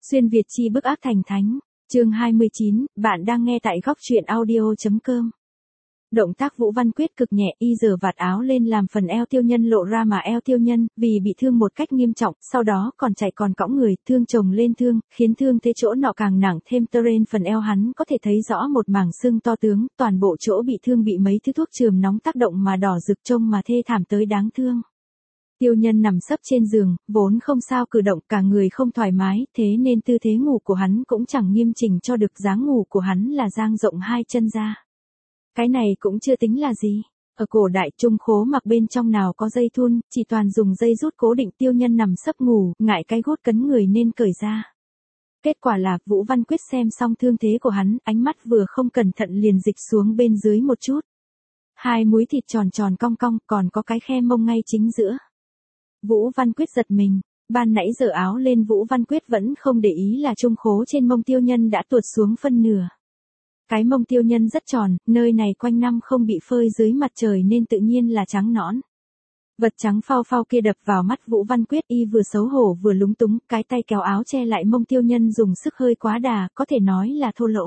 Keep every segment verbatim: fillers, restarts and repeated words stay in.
Xuyên Việt chi bức ác thành thánh, chương hai mươi chín, bạn đang nghe tại góc truyện audio.com. Động tác Vũ Văn Quyết cực nhẹ, y giở vạt áo lên làm phần eo Tiêu Nhân lộ ra mà eo Tiêu Nhân, vì bị thương một cách nghiêm trọng, sau đó còn chạy còn cõng người, thương chồng lên thương, khiến thương thế chỗ nọ càng nặng thêm. Trên phần eo hắn có thể thấy rõ một mảng xương to tướng, toàn bộ chỗ bị thương bị mấy thứ thuốc chườm nóng tác động mà đỏ rực trông mà thê thảm tới đáng thương. Tiêu Nhân nằm sấp trên giường, vốn không sao cử động, cả người không thoải mái, thế nên tư thế ngủ của hắn cũng chẳng nghiêm chỉnh cho được. Dáng ngủ của hắn là dang rộng hai chân ra. Cái này cũng chưa tính là gì. Ở cổ đại Trung khố mặc bên trong nào có dây thun, chỉ toàn dùng dây rút cố định. Tiêu Nhân nằm sấp ngủ, ngại cái gốt cấn người nên cởi ra. Kết quả là Vũ Văn Quyết xem xong thương thế của hắn, ánh mắt vừa không cẩn thận liền dịch xuống bên dưới một chút. Hai múi thịt tròn tròn cong cong, còn có cái khe mông ngay chính giữa. Vũ Văn Quyết giật mình, ban nãy giở áo lên Vũ Văn Quyết vẫn không để ý là trung khố trên mông Tiêu Nhân đã tuột xuống phân nửa. Cái mông Tiêu Nhân rất tròn, nơi này quanh năm không bị phơi dưới mặt trời nên tự nhiên là trắng nõn. Vật trắng phao phao kia đập vào mắt Vũ Văn Quyết, y vừa xấu hổ vừa lúng túng, cái tay kéo áo che lại mông Tiêu Nhân dùng sức hơi quá đà, có thể nói là thô lỗ.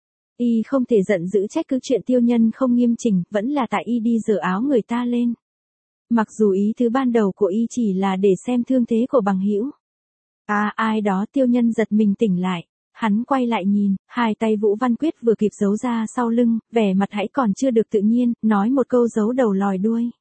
Y không thể giận dữ trách cứ chuyện Tiêu Nhân không nghiêm chỉnh, vẫn là tại y đi giở áo người ta lên. Mặc dù ý thứ ban đầu của y chỉ là để xem thương thế của bằng hữu. À, ai đó. Tiêu Nhân giật mình tỉnh lại. Hắn quay lại nhìn, hai tay Vũ Văn Quyết vừa kịp giấu ra sau lưng, vẻ mặt hãy còn chưa được tự nhiên, nói một câu giấu đầu lòi đuôi.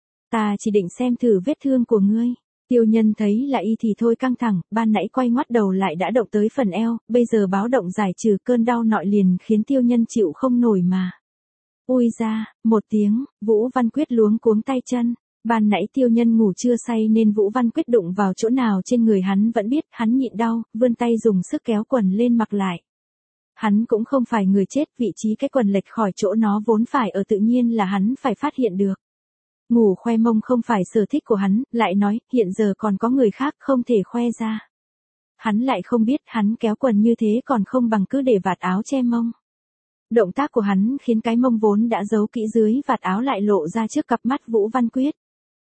Ta chỉ định xem thử vết thương của ngươi. Tiêu Nhân thấy là y thì thôi căng thẳng, ban nãy quay ngoắt đầu lại đã động tới phần eo, bây giờ báo động giải trừ cơn đau nội liền khiến Tiêu Nhân chịu không nổi mà. Ui ra, một tiếng, Vũ Văn Quyết luống cuống tay chân. Ban nãy Tiêu Nhân ngủ chưa say nên Vũ Văn Quyết đụng vào chỗ nào trên người hắn vẫn biết, hắn nhịn đau, vươn tay dùng sức kéo quần lên mặc lại. Hắn cũng không phải người chết, vị trí cái quần lệch khỏi chỗ nó vốn phải ở tự nhiên là hắn phải phát hiện được. Ngủ khoe mông không phải sở thích của hắn, lại nói, hiện giờ còn có người khác không thể khoe ra. Hắn lại không biết hắn kéo quần như thế còn không bằng cứ để vạt áo che mông. Động tác của hắn khiến cái mông vốn đã giấu kỹ dưới vạt áo lại lộ ra trước cặp mắt Vũ Văn Quyết.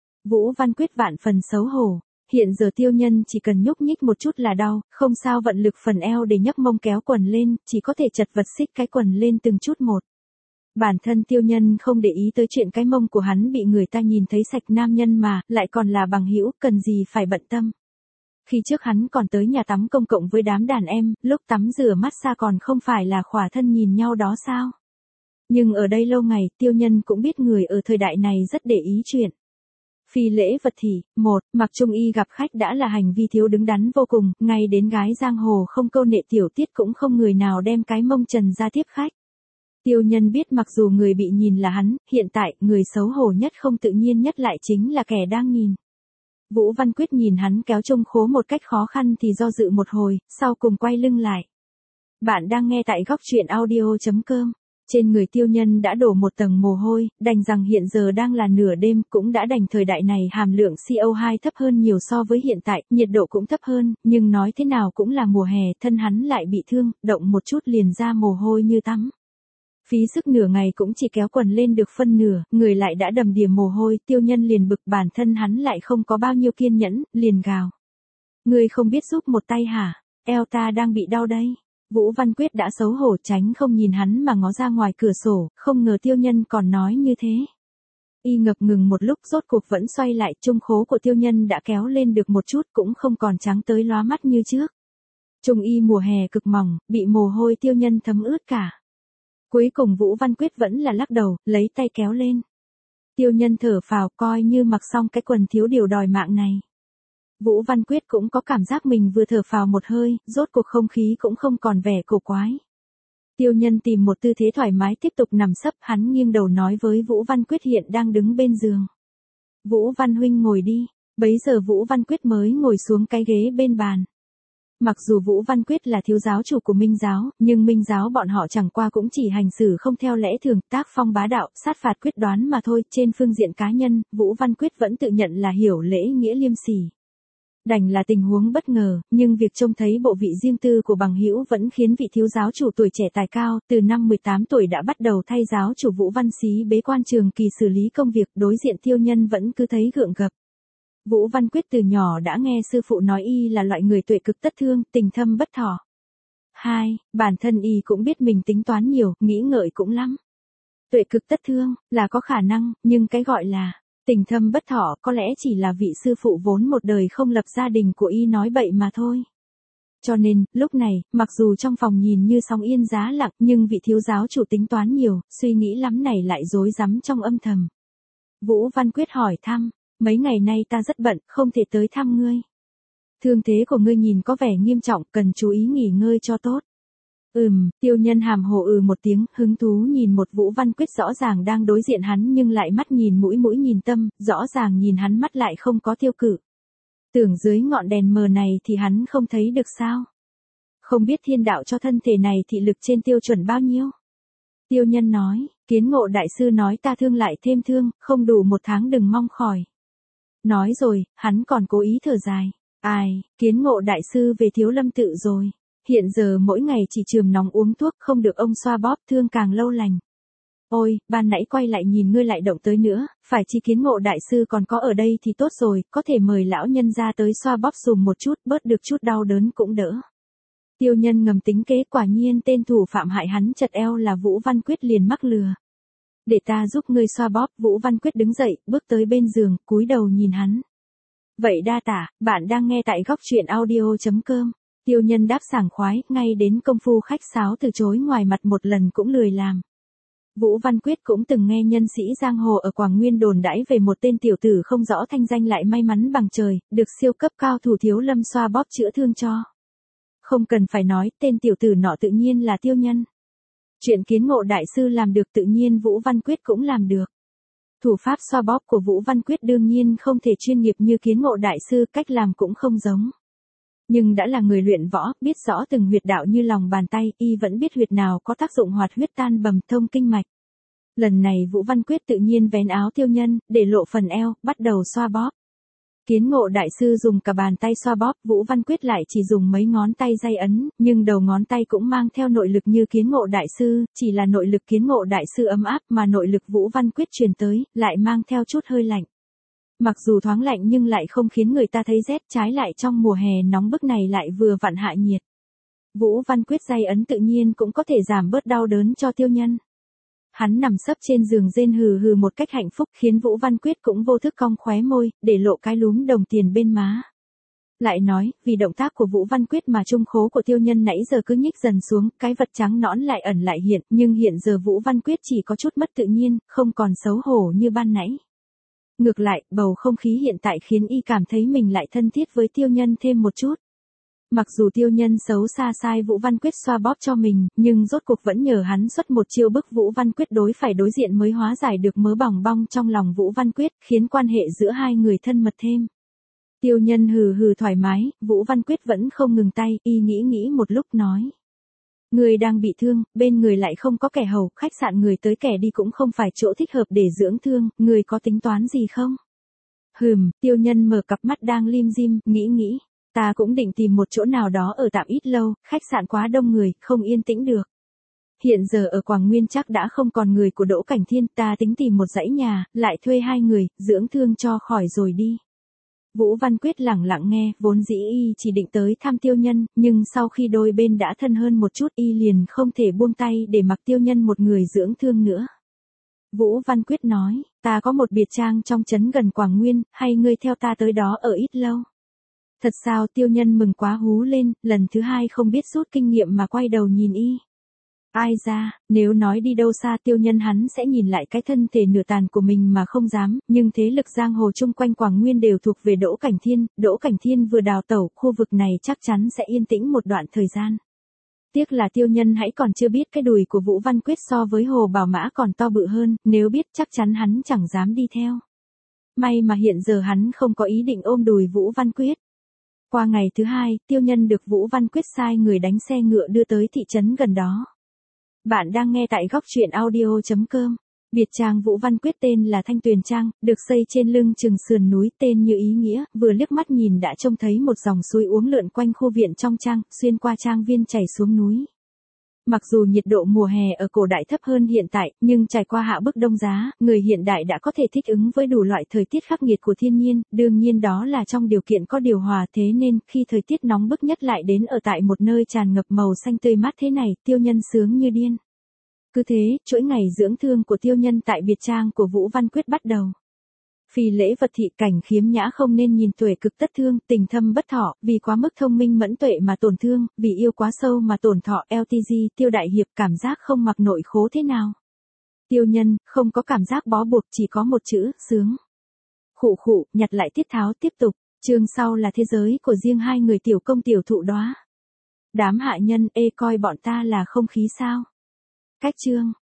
Vũ Văn Quyết vạn phần xấu hổ, hiện giờ Tiêu Nhân chỉ cần nhúc nhích một chút là đau, không sao vận lực phần eo để nhấc mông kéo quần lên, chỉ có thể chật vật xích cái quần lên từng chút một. Bản thân Tiêu Nhân không để ý tới chuyện cái mông của hắn bị người ta nhìn thấy sạch, nam nhân mà, lại còn là bằng hữu, cần gì phải bận tâm. Khi trước hắn còn tới nhà tắm công cộng với đám đàn em, lúc tắm rửa massage còn không phải là khỏa thân nhìn nhau đó sao? Nhưng ở đây lâu ngày, Tiêu Nhân cũng biết người ở thời đại này rất để ý chuyện. Phi lễ vật thì, một, mặc trung y gặp khách đã là hành vi thiếu đứng đắn vô cùng, ngay đến gái giang hồ không câu nệ tiểu tiết cũng không người nào đem cái mông trần ra tiếp khách. Tiêu Nhân biết mặc dù người bị nhìn là hắn, hiện tại, người xấu hổ nhất không tự nhiên nhất lại chính là kẻ đang nhìn. Vũ Văn Quyết nhìn hắn kéo trung khố một cách khó khăn thì do dự một hồi, sau cùng quay lưng lại. Bạn đang nghe tại góc truyện audio.com. Trên người Tiêu Nhân đã đổ một tầng mồ hôi, đành rằng hiện giờ đang là nửa đêm, cũng đã đành thời đại này hàm lượng xê o hai thấp hơn nhiều so với hiện tại, nhiệt độ cũng thấp hơn, nhưng nói thế nào cũng là mùa hè, thân hắn lại bị thương, động một chút liền ra mồ hôi như tắm. Phí sức nửa ngày cũng chỉ kéo quần lên được phân nửa, người lại đã đầm đìa mồ hôi, Tiêu Nhân liền bực, bản thân hắn lại không có bao nhiêu kiên nhẫn, liền gào. Ngươi không biết giúp một tay hả? Eo ta đang bị đau đây. Vũ Văn Quyết đã xấu hổ tránh không nhìn hắn mà ngó ra ngoài cửa sổ, không ngờ Tiêu Nhân còn nói như thế. Y ngập ngừng một lúc rốt cuộc vẫn xoay lại, trung khố của Tiêu Nhân đã kéo lên được một chút cũng không còn trắng tới lóa mắt như trước. Trung y mùa hè cực mỏng, bị mồ hôi Tiêu Nhân thấm ướt cả. Cuối cùng Vũ Văn Quyết vẫn là lắc đầu, lấy tay kéo lên. Tiêu Nhân thở phào coi như mặc xong cái quần thiếu điều đòi mạng này. Vũ Văn Quyết cũng có cảm giác mình vừa thở phào một hơi, rốt cuộc không khí cũng không còn vẻ cổ quái. Tiêu Nhân tìm một tư thế thoải mái tiếp tục nằm sấp, hắn nghiêng đầu nói với Vũ Văn Quyết hiện đang đứng bên giường. Vũ Văn huynh ngồi đi, bấy giờ Vũ Văn Quyết mới ngồi xuống cái ghế bên bàn. Mặc dù Vũ Văn Quyết là thiếu giáo chủ của Minh giáo, nhưng Minh giáo bọn họ chẳng qua cũng chỉ hành xử không theo lẽ thường, tác phong bá đạo, sát phạt quyết đoán mà thôi. Trên phương diện cá nhân, Vũ Văn Quyết vẫn tự nhận là hiểu lễ nghĩa liêm sỉ. Đành là tình huống bất ngờ, nhưng việc trông thấy bộ vị riêng tư của bằng hữu vẫn khiến vị thiếu giáo chủ tuổi trẻ tài cao, từ năm mười tám tuổi đã bắt đầu thay giáo chủ Vũ Văn Xí bế quan trường kỳ xử lý công việc, đối diện Tiêu Nhân vẫn cứ thấy gượng gập. Vũ Văn Quyết từ nhỏ đã nghe sư phụ nói y là loại người tuệ cực tất thương, tình thâm bất thỏ. Hai, bản thân y cũng biết mình tính toán nhiều, nghĩ ngợi cũng lắm. Tuệ cực tất thương, là có khả năng, nhưng cái gọi là tình thâm bất thỏ có lẽ chỉ là vị sư phụ vốn một đời không lập gia đình của y nói bậy mà thôi. Cho nên, lúc này, mặc dù trong phòng nhìn như sóng yên giá lặng nhưng vị thiếu giáo chủ tính toán nhiều, suy nghĩ lắm này lại rối rắm trong âm thầm. Vũ Văn Quyết hỏi thăm, mấy ngày nay ta rất bận, không thể tới thăm ngươi. Thương thế của ngươi nhìn có vẻ nghiêm trọng, cần chú ý nghỉ ngơi cho tốt. Ừm, Tiêu Nhân hàm hồ ừ một tiếng, hứng thú nhìn một Vũ Văn Quyết rõ ràng đang đối diện hắn nhưng lại mắt nhìn mũi mũi nhìn tâm, rõ ràng nhìn hắn mắt lại không có tiêu cự. Tưởng dưới ngọn đèn mờ này thì hắn không thấy được sao? Không biết thiên đạo cho thân thể này thị lực trên tiêu chuẩn bao nhiêu? Tiêu Nhân nói, Kiến Ngộ đại sư nói ta thương lại thêm thương, không đủ một tháng đừng mong khỏi. Nói rồi, hắn còn cố ý thở dài. Ai, Kiến Ngộ đại sư về Thiếu Lâm tự rồi. Hiện giờ mỗi ngày chỉ chườm nóng uống thuốc không được ông xoa bóp thương càng lâu lành. Ôi, ban nãy quay lại nhìn ngươi lại động tới nữa, phải chi Kiến Ngộ đại sư còn có ở đây thì tốt rồi, có thể mời lão nhân ra tới xoa bóp dùm một chút, bớt được chút đau đớn cũng đỡ. Tiêu Nhân ngầm tính kế, quả nhiên tên thủ phạm hại hắn chật eo là Vũ Văn Quyết liền mắc lừa. Để ta giúp ngươi xoa bóp, Vũ Văn Quyết đứng dậy, bước tới bên giường, cúi đầu nhìn hắn. Vậy đa tả, bạn đang nghe tại góc truyện audio chấm com. Tiêu Nhân đáp sảng khoái, ngay đến công phu khách sáo từ chối ngoài mặt một lần cũng lười làm. Vũ Văn Quyết cũng từng nghe nhân sĩ giang hồ ở Quảng Nguyên đồn đãi về một tên tiểu tử không rõ thanh danh lại may mắn bằng trời, được siêu cấp cao thủ Thiếu Lâm xoa bóp chữa thương cho. Không cần phải nói, tên tiểu tử nọ tự nhiên là Tiêu Nhân. Chuyện Kiến Ngộ đại sư làm được tự nhiên Vũ Văn Quyết cũng làm được. Thủ pháp xoa bóp của Vũ Văn Quyết đương nhiên không thể chuyên nghiệp như Kiến Ngộ đại sư, cách làm cũng không giống. Nhưng đã là người luyện võ, biết rõ từng huyệt đạo như lòng bàn tay, y vẫn biết huyệt nào có tác dụng hoạt huyết tan bầm thông kinh mạch. Lần này Vũ Văn Quyết tự nhiên vén áo Tiêu Nhân, để lộ phần eo, bắt đầu xoa bóp. Kiến Ngộ đại sư dùng cả bàn tay xoa bóp, Vũ Văn Quyết lại chỉ dùng mấy ngón tay day ấn, nhưng đầu ngón tay cũng mang theo nội lực như Kiến Ngộ đại sư, chỉ là nội lực Kiến Ngộ đại sư ấm áp mà nội lực Vũ Văn Quyết truyền tới, lại mang theo chút hơi lạnh. Mặc dù thoáng lạnh nhưng lại không khiến người ta thấy rét, trái lại trong mùa hè nóng bức này lại vừa vặn hạ nhiệt. Vũ Văn Quyết day ấn tự nhiên cũng có thể giảm bớt đau đớn cho Tiêu Nhân. Hắn nằm sấp trên giường rên hừ hừ một cách hạnh phúc khiến Vũ Văn Quyết cũng vô thức cong khóe môi, để lộ cái lúm đồng tiền bên má. Lại nói, vì động tác của Vũ Văn Quyết mà trung khố của Tiêu Nhân nãy giờ cứ nhích dần xuống, cái vật trắng nõn lại ẩn lại hiện, nhưng hiện giờ Vũ Văn Quyết chỉ có chút mất tự nhiên, không còn xấu hổ như ban nãy. Ngược lại, bầu không khí hiện tại khiến y cảm thấy mình lại thân thiết với Tiêu Nhân thêm một chút. Mặc dù Tiêu Nhân xấu xa sai Vũ Văn Quyết xoa bóp cho mình, nhưng rốt cuộc vẫn nhờ hắn xuất một chiêu bức Vũ Văn Quyết đối phải đối diện mới hóa giải được mớ bòng bong trong lòng Vũ Văn Quyết, khiến quan hệ giữa hai người thân mật thêm. Tiêu Nhân hừ hừ thoải mái, Vũ Văn Quyết vẫn không ngừng tay, y nghĩ nghĩ một lúc nói. Người đang bị thương, bên người lại không có kẻ hầu, khách sạn người tới kẻ đi cũng không phải chỗ thích hợp để dưỡng thương, người có tính toán gì không? Hừm, Tiêu Nhân mở cặp mắt đang lim dim, nghĩ nghĩ. Ta cũng định tìm một chỗ nào đó ở tạm ít lâu, khách sạn quá đông người, không yên tĩnh được. Hiện giờ ở Quảng Nguyên chắc đã không còn người của Đỗ Cảnh Thiên, ta tính tìm một dãy nhà, lại thuê hai người, dưỡng thương cho khỏi rồi đi. Vũ Văn Quyết lẳng lặng nghe, vốn dĩ y chỉ định tới thăm Tiêu Nhân, nhưng sau khi đôi bên đã thân hơn một chút y liền không thể buông tay để mặc Tiêu Nhân một người dưỡng thương nữa. Vũ Văn Quyết nói, ta có một biệt trang trong trấn gần Quảng Nguyên, hay ngươi theo ta tới đó ở ít lâu. Thật sao? Tiêu Nhân mừng quá hú lên, lần thứ hai không biết rút kinh nghiệm mà quay đầu nhìn y. Ai ra, nếu nói đi đâu xa Tiêu Nhân hắn sẽ nhìn lại cái thân thể nửa tàn của mình mà không dám, nhưng thế lực giang hồ chung quanh Quảng Nguyên đều thuộc về Đỗ Cảnh Thiên, Đỗ Cảnh Thiên vừa đào tẩu, khu vực này chắc chắn sẽ yên tĩnh một đoạn thời gian. Tiếc là Tiêu Nhân hãy còn chưa biết cái đùi của Vũ Văn Quyết so với Hồ Bảo Mã còn to bự hơn, nếu biết chắc chắn hắn chẳng dám đi theo. May mà hiện giờ hắn không có ý định ôm đùi Vũ Văn Quyết. Qua ngày thứ hai, Tiêu Nhân được Vũ Văn Quyết sai người đánh xe ngựa đưa tới thị trấn gần đó. Bạn đang nghe tại góc truyện audio chấm com. Biệt trang Vũ Văn Quyết tên là Thanh Tuyền Trang, được xây trên lưng chừng sườn núi, tên như ý nghĩa, vừa liếc mắt nhìn đã trông thấy một dòng suối uống lượn quanh khu viện trong trang, xuyên qua trang viên chảy xuống núi. Mặc dù nhiệt độ mùa hè ở cổ đại thấp hơn hiện tại, nhưng trải qua hạ bức đông giá, người hiện đại đã có thể thích ứng với đủ loại thời tiết khắc nghiệt của thiên nhiên, đương nhiên đó là trong điều kiện có điều hòa, thế nên khi thời tiết nóng bức nhất lại đến ở tại một nơi tràn ngập màu xanh tươi mát thế này, Tiêu Nhân sướng như điên. Cứ thế, chuỗi ngày dưỡng thương của Tiêu Nhân tại biệt trang của Vũ Văn Quyết bắt đầu. Phi lễ vật thị cảnh khiếm nhã không nên nhìn tuệ cực tất thương, tình thâm bất thọ, vì quá mức thông minh mẫn tuệ mà tổn thương, vì yêu quá sâu mà tổn thọ. lờ tê giê, Tiêu Đại Hiệp cảm giác không mặc nội khố thế nào. Tiêu Nhân, không có cảm giác bó buộc, chỉ có một chữ, sướng. Khụ khụ, nhặt lại tiết tháo tiếp tục, chương sau là thế giới của riêng hai người tiểu công tiểu thụ đóa. Đám hạ nhân, ê coi bọn ta là không khí sao. Cách chương.